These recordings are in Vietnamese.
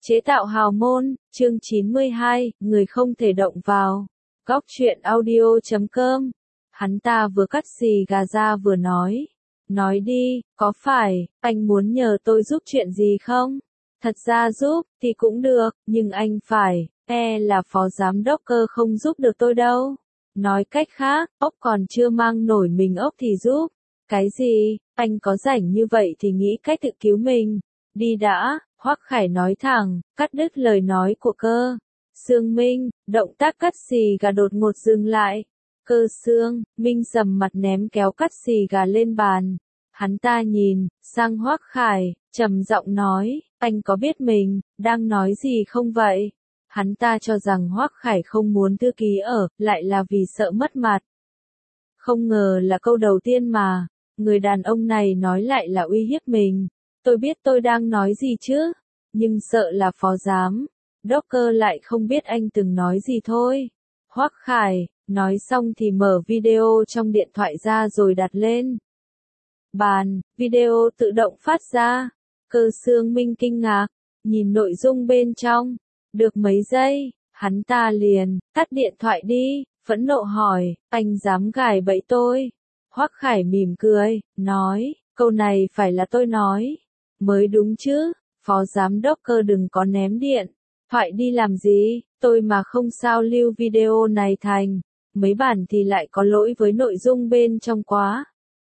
Chế tạo hào môn, chương 92, người không thể động vào. Góc truyện audio.com. Hắn ta vừa cắt xì gà ra vừa nói. Nói đi, có phải, anh muốn nhờ tôi giúp chuyện gì không? Thật ra giúp, thì cũng được, nhưng anh phải, là phó giám đốc cơ không giúp được tôi đâu. Nói cách khác, ốc còn chưa mang nổi mình ốc thì giúp. Cái gì, anh có rảnh như vậy thì nghĩ cách tự cứu mình. Đi đã, Hoắc Khải nói thẳng, cắt đứt lời nói của Cơ Sương Minh, động tác cắt xì gà đột ngột dừng lại. Cơ Sương Minh sầm mặt ném kéo cắt xì gà lên bàn. Hắn ta nhìn sang Hoắc Khải, trầm giọng nói, anh có biết mình đang nói gì không vậy? Hắn ta cho rằng Hoắc Khải không muốn thư ký ở, lại là vì sợ mất mặt. Không ngờ là câu đầu tiên mà, người đàn ông này nói lại là uy hiếp mình. Tôi biết tôi đang nói gì chứ, nhưng sợ là phó giám đốc Cơ lại không biết anh từng nói gì thôi. Hoắc Khải, nói xong thì mở video trong điện thoại ra rồi đặt lên bàn, video tự động phát ra. Cơ Sương Minh kinh ngạc, nhìn nội dung bên trong, được mấy giây, hắn ta liền tắt điện thoại đi, phẫn nộ hỏi, anh dám gài bẫy tôi? Hoắc Khải mỉm cười, nói, câu này phải là tôi nói mới đúng chứ, phó giám đốc Cơ đừng có ném điện thoại đi làm gì, tôi mà không sao lưu video này thành mấy bản thì lại có lỗi với nội dung bên trong quá.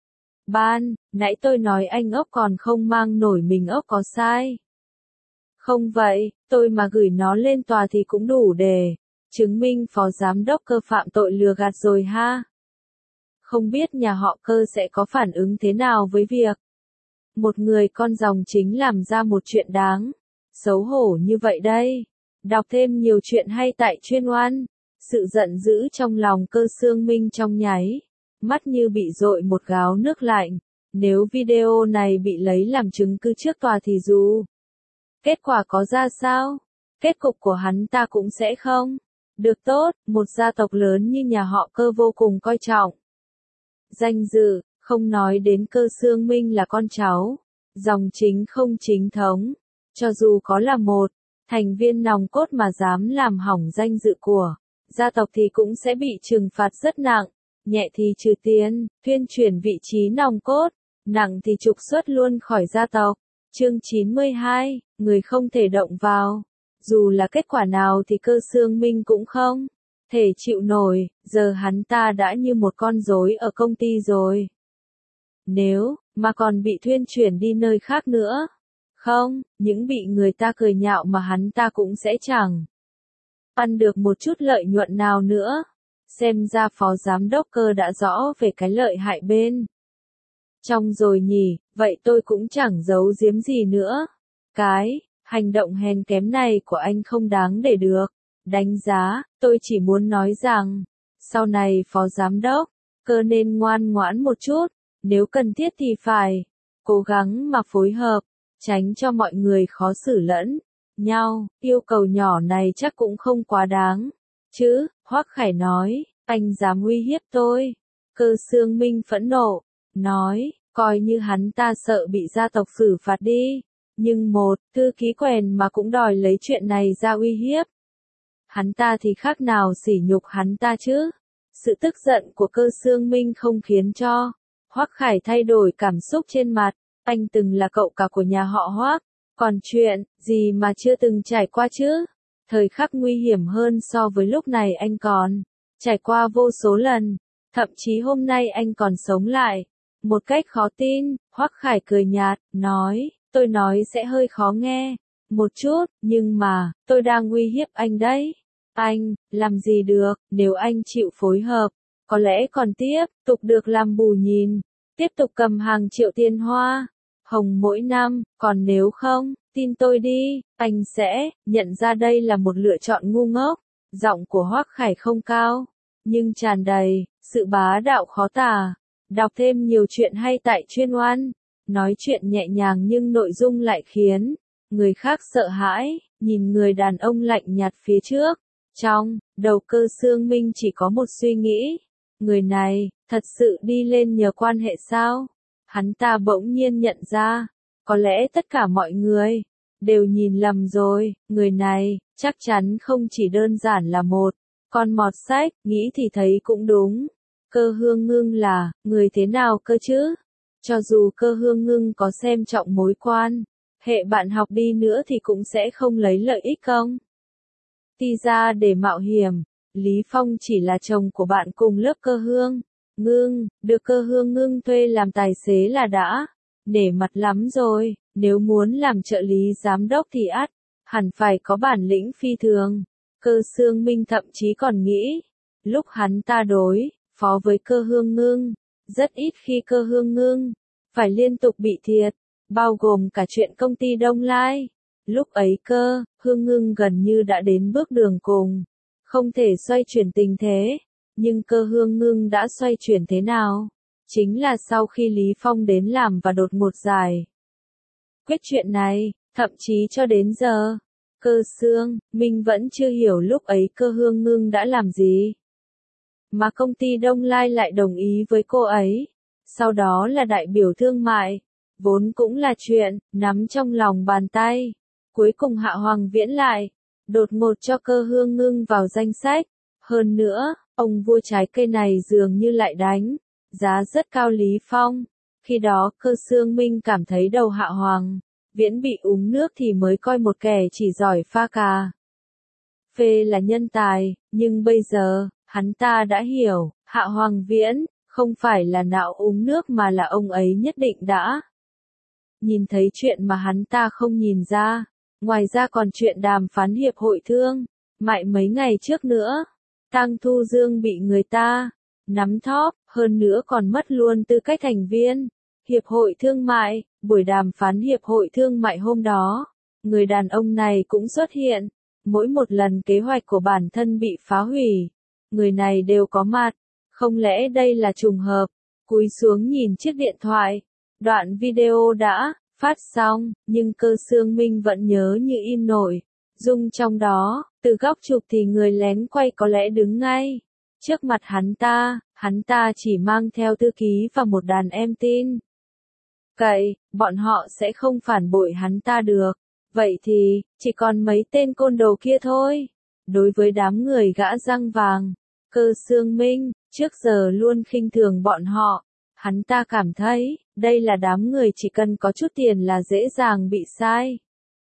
Nãy tôi nói anh ốc còn không mang nổi mình ốc có sai. Không vậy, tôi mà gửi nó lên tòa thì cũng đủ để chứng minh phó giám đốc Cơ phạm tội lừa gạt rồi ha. Không biết nhà họ Cơ sẽ có phản ứng thế nào với việc một người con dòng chính làm ra một chuyện đáng xấu hổ như vậy đây. Đọc thêm nhiều chuyện hay tại Chuyên Oan. Sự giận dữ trong lòng Cơ Sương Minh trong nháy mắt như bị dội một gáo nước lạnh. Nếu video này bị lấy làm chứng cứ trước tòa thì dù kết quả có ra sao, kết cục của hắn ta cũng sẽ không được tốt. Một gia tộc lớn như nhà họ Cơ vô cùng coi trọng danh dự, không nói đến Cơ Sương Minh là con cháu dòng chính không chính thống, cho dù có là một thành viên nòng cốt mà dám làm hỏng danh dự của gia tộc thì cũng sẽ bị trừng phạt rất nặng, nhẹ thì trừ tiền, tuyên chuyển vị trí nòng cốt, nặng thì trục xuất luôn khỏi gia tộc. Chương 92, người không thể động vào. Dù là kết quả nào thì Cơ Sương Minh cũng không thể chịu nổi, giờ hắn ta đã như một con rối ở công ty rồi. Nếu mà còn bị thuyên chuyển đi nơi khác nữa, không, những bị người ta cười nhạo mà hắn ta cũng sẽ chẳng ăn được một chút lợi nhuận nào nữa. Xem ra phó giám đốc Cơ đã rõ về cái lợi hại bên trong rồi nhỉ, vậy tôi cũng chẳng giấu giếm gì nữa. Cái hành động hèn kém này của anh không đáng để được đánh giá, tôi chỉ muốn nói rằng, sau này phó giám đốc Cơ nên ngoan ngoãn một chút, nếu cần thiết thì phải cố gắng mà phối hợp, tránh cho mọi người khó xử lẫn nhau. Yêu cầu nhỏ này chắc cũng không quá đáng chứ, Hoắc Khải nói, anh dám uy hiếp tôi. Cơ Sương Minh phẫn nộ, nói, coi như hắn ta sợ bị gia tộc xử phạt đi, nhưng một thư ký quèn mà cũng đòi lấy chuyện này ra uy hiếp hắn ta thì khác nào sỉ nhục hắn ta chứ. Sự tức giận của Cơ Sương Minh không khiến cho Hoắc Khải thay đổi cảm xúc trên mặt. Anh từng là cậu cả của nhà họ Hoắc, còn chuyện gì mà chưa từng trải qua chứ? Thời khắc nguy hiểm hơn so với lúc này anh còn trải qua vô số lần, thậm chí hôm nay anh còn sống lại một cách khó tin. Hoắc Khải cười nhạt, nói, tôi nói sẽ hơi khó nghe một chút, nhưng mà tôi đang uy hiếp anh đấy. Anh làm gì được, nếu anh chịu phối hợp, có lẽ còn tiếp tục được làm bù nhìn, tiếp tục cầm hàng triệu tiền hoa hồng mỗi năm, còn nếu không, tin tôi đi, anh sẽ nhận ra đây là một lựa chọn ngu ngốc. Giọng của Hoắc Khải không cao, nhưng tràn đầy sự bá đạo khó tả. Đọc thêm nhiều chuyện hay tại Chuyên Oan. Nói chuyện nhẹ nhàng nhưng nội dung lại khiến người khác sợ hãi. Nhìn người đàn ông lạnh nhạt phía trước, trong đầu Cơ Sương Minh chỉ có một suy nghĩ, người này thật sự đi lên nhờ quan hệ sao? Hắn ta bỗng nhiên nhận ra, có lẽ tất cả mọi người đều nhìn lầm rồi, người này, chắc chắn không chỉ đơn giản là một con mọt sách, nghĩ thì thấy cũng đúng. Cơ Hương Ngưng là, người thế nào cơ chứ? Cho dù Cơ Hương Ngưng có xem trọng mối quan hệ bạn học đi nữa thì cũng sẽ không lấy lợi ích công ty ra để mạo hiểm. Lý Phong chỉ là chồng của bạn cùng lớp Cơ Hương Ngưng, được Cơ Hương Ngưng thuê làm tài xế là đã nể mặt lắm rồi, nếu muốn làm trợ lý giám đốc thì hẳn phải có bản lĩnh phi thường. Cơ Xương Minh thậm chí còn nghĩ, lúc hắn ta đối phó với Cơ Hương Ngưng, rất ít khi Cơ Hương Ngưng phải liên tục bị thiệt, bao gồm cả chuyện công ty Đông Lai. Lúc ấy Cơ Hương Ngưng gần như đã đến bước đường cùng, không thể xoay chuyển tình thế, nhưng Cơ Hương Ngưng đã xoay chuyển thế nào? Chính là sau khi Lý Phong đến làm và đột ngột giải quyết chuyện này, thậm chí cho đến giờ, Cơ Xương Minh vẫn chưa hiểu lúc ấy Cơ Hương Ngưng đã làm gì. Mà công ty Đông Lai lại đồng ý với cô ấy. Sau đó là đại biểu thương mại, vốn cũng là chuyện nắm trong lòng bàn tay. Cuối cùng Hạ Hoàng Viễn lại đột ngột cho Cơ Hương Ngưng vào danh sách. Hơn nữa, ông vua trái cây này dường như lại đánh giá rất cao Lý Phong. Khi đó Cơ Xương Minh cảm thấy đầu Hạ Hoàng Viễn bị uống nước thì mới coi một kẻ chỉ giỏi pha cà phê là nhân tài, nhưng bây giờ, hắn ta đã hiểu, Hạ Hoàng Viễn không phải là não uống nước mà là ông ấy nhất định đã nhìn thấy chuyện mà hắn ta không nhìn ra. Ngoài ra còn chuyện đàm phán hiệp hội thương mại mấy ngày trước nữa. Tang Thu Dương bị người ta nắm thóp, hơn nữa còn mất luôn tư cách thành viên hiệp hội thương mại. Buổi đàm phán hiệp hội thương mại hôm đó, người đàn ông này cũng xuất hiện. Mỗi một lần kế hoạch của bản thân bị phá hủy, người này đều có mặt. Không lẽ đây là trùng hợp? Cúi xuống nhìn chiếc điện thoại. Đoạn video đã phát xong, nhưng Cơ Xương Minh vẫn nhớ như in nổi dung trong đó. Từ góc chụp thì người lén quay có lẽ đứng ngay trước mặt hắn ta chỉ mang theo thư ký và một đàn em tin cậy, bọn họ sẽ không phản bội hắn ta được. Vậy thì, chỉ còn mấy tên côn đồ kia thôi. Đối với đám người gã răng vàng, Cơ Xương Minh trước giờ luôn khinh thường bọn họ. Hắn ta cảm thấy, đây là đám người chỉ cần có chút tiền là dễ dàng bị sai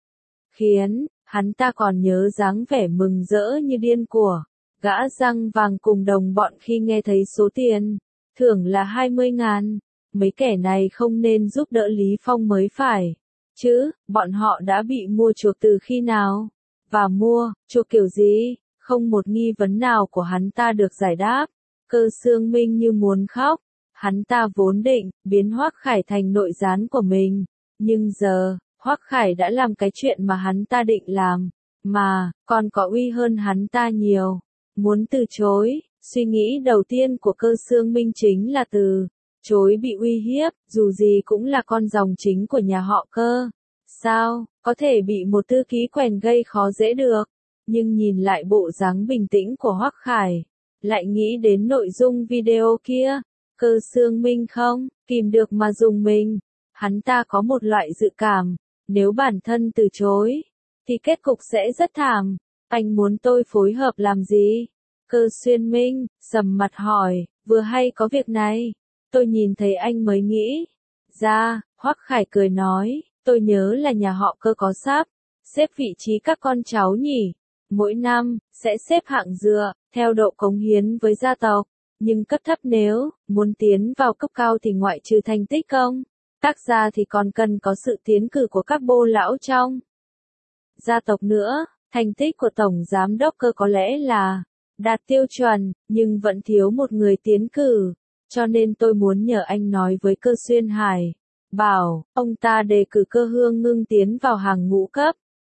khiến. Hắn ta còn nhớ dáng vẻ mừng rỡ như điên của gã răng vàng cùng đồng bọn khi nghe thấy số tiền thưởng là 20.000. Mấy kẻ này không nên giúp đỡ Lý Phong mới phải chứ, bọn họ đã bị mua chuộc từ khi nào? Và mua chuộc kiểu gì? Không một nghi vấn nào của hắn ta được giải đáp. Cơ Xương Minh như muốn khóc. Hắn ta vốn định biến Hoắc Khải thành nội gián của mình, nhưng giờ Hoắc Khải đã làm cái chuyện mà hắn ta định làm, mà còn có uy hơn hắn ta nhiều. Muốn từ chối, suy nghĩ đầu tiên của Cơ Xương Minh chính là từ chối bị uy hiếp, dù gì cũng là con dòng chính của nhà họ Cơ. Sao có thể bị một thư ký quèn gây khó dễ được? Nhưng nhìn lại bộ dáng bình tĩnh của Hoắc Khải, lại nghĩ đến nội dung video kia, Cơ Xương Minh không kìm được mà dùng mình. Hắn ta có một loại dự cảm, nếu bản thân từ chối, thì kết cục sẽ rất thảm. Anh muốn tôi phối hợp làm gì? Cơ Xuyên Minh sầm mặt hỏi, vừa hay có việc này, tôi nhìn thấy anh mới nghĩ ra. Hoắc Khải cười nói, tôi nhớ là nhà họ Cơ có sắp xếp vị trí các con cháu nhỉ. Mỗi năm sẽ xếp hạng dựa theo độ cống hiến với gia tộc, nhưng cấp thấp nếu muốn tiến vào cấp cao thì ngoại trừ thành tích công tác ra thì còn cần có sự tiến cử của các bô lão trong gia tộc nữa. Thành tích của tổng giám đốc Cơ có lẽ là đạt tiêu chuẩn, nhưng vẫn thiếu một người tiến cử, cho nên tôi muốn nhờ anh nói với Cơ Xuyên Hải, bảo ông ta đề cử Cơ Hương Ngưng tiến vào hàng ngũ cấp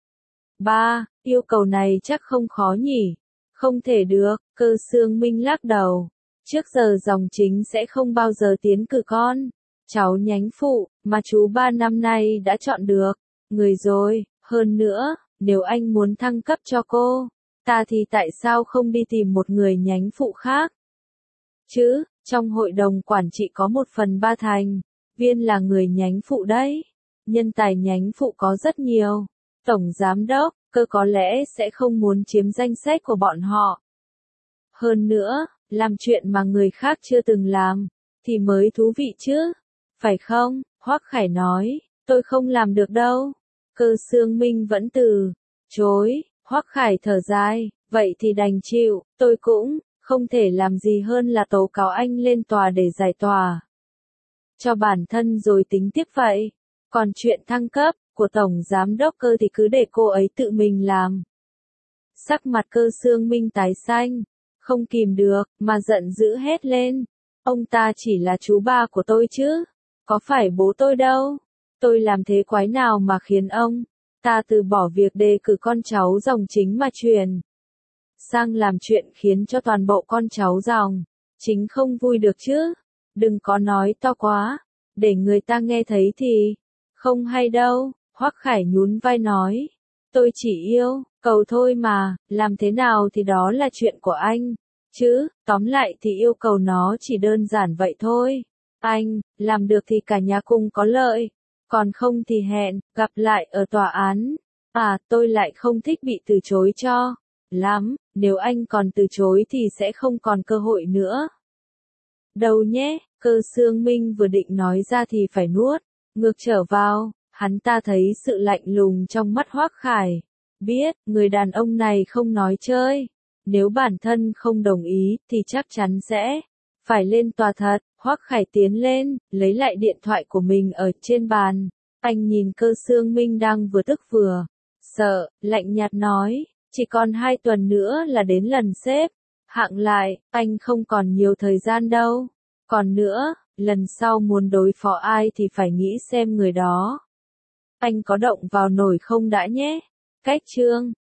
3. Yêu cầu này chắc không khó nhỉ? Không thể được. Cơ Xương Minh lắc đầu. Trước giờ dòng chính sẽ không bao giờ tiến cử con cháu nhánh phụ mà chú 3 năm nay đã chọn được người rồi. Hơn nữa, nếu anh muốn thăng cấp cho cô ta thì tại sao không đi tìm một người nhánh phụ khác chứ? Trong hội đồng quản trị có 1/3 thành viên là người nhánh phụ đấy. Nhân tài nhánh phụ có rất nhiều, Tổng giám đốc, cơ có lẽ sẽ không muốn chiếm danh sách của bọn họ. Hơn nữa, làm chuyện mà người khác chưa từng làm, thì mới thú vị chứ. Phải không? Hoắc Khải nói, tôi không làm được đâu. Cơ Xương Minh vẫn từ chối. Hoắc Khải thở dài, vậy thì đành chịu, tôi cũng không thể làm gì hơn là tố cáo anh lên tòa để giải tỏa cho bản thân rồi tính tiếp vậy. Còn chuyện thăng cấp của Tổng Giám đốc Cơ thì cứ để cô ấy tự mình làm. Sắc mặt Cơ Xương Minh tái xanh, không kìm được, mà giận dữ hét lên. Ông ta chỉ là chú ba của tôi chứ, có phải bố tôi đâu. Tôi làm thế quái nào mà khiến ông ta từ bỏ việc đề cử con cháu dòng chính mà chuyển sang làm chuyện khiến cho toàn bộ con cháu dòng chính không vui được chứ. Đừng có nói to quá, để người ta nghe thấy thì không hay đâu. Hoắc Khải nhún vai nói, tôi chỉ yêu cầu thôi mà, làm thế nào thì đó là chuyện của anh, chứ, tóm lại thì yêu cầu nó chỉ đơn giản vậy thôi. Anh, làm được thì cả nhà cùng có lợi, còn không thì hẹn, gặp lại ở tòa án. À, tôi lại không thích bị từ chối cho lắm, nếu anh còn từ chối thì sẽ không còn cơ hội nữa. Đâu nhé, Cơ Xương Minh vừa định nói ra thì phải nuốt ngược trở vào, hắn ta thấy sự lạnh lùng trong mắt Hoắc Khải. Biết, người đàn ông này không nói chơi. Nếu bản thân không đồng ý, thì chắc chắn sẽ phải lên tòa thật. Hoắc Khải tiến lên, lấy lại điện thoại của mình ở trên bàn. Anh nhìn Cơ Xương Minh đang vừa tức vừa sợ, lạnh nhạt nói, chỉ còn 2 tuần nữa là đến lần xếp hạng lại, anh không còn nhiều thời gian đâu. Còn nữa, lần sau muốn đối phó ai thì phải nghĩ xem người đó anh có động vào nổi không đã nhé. Cách chương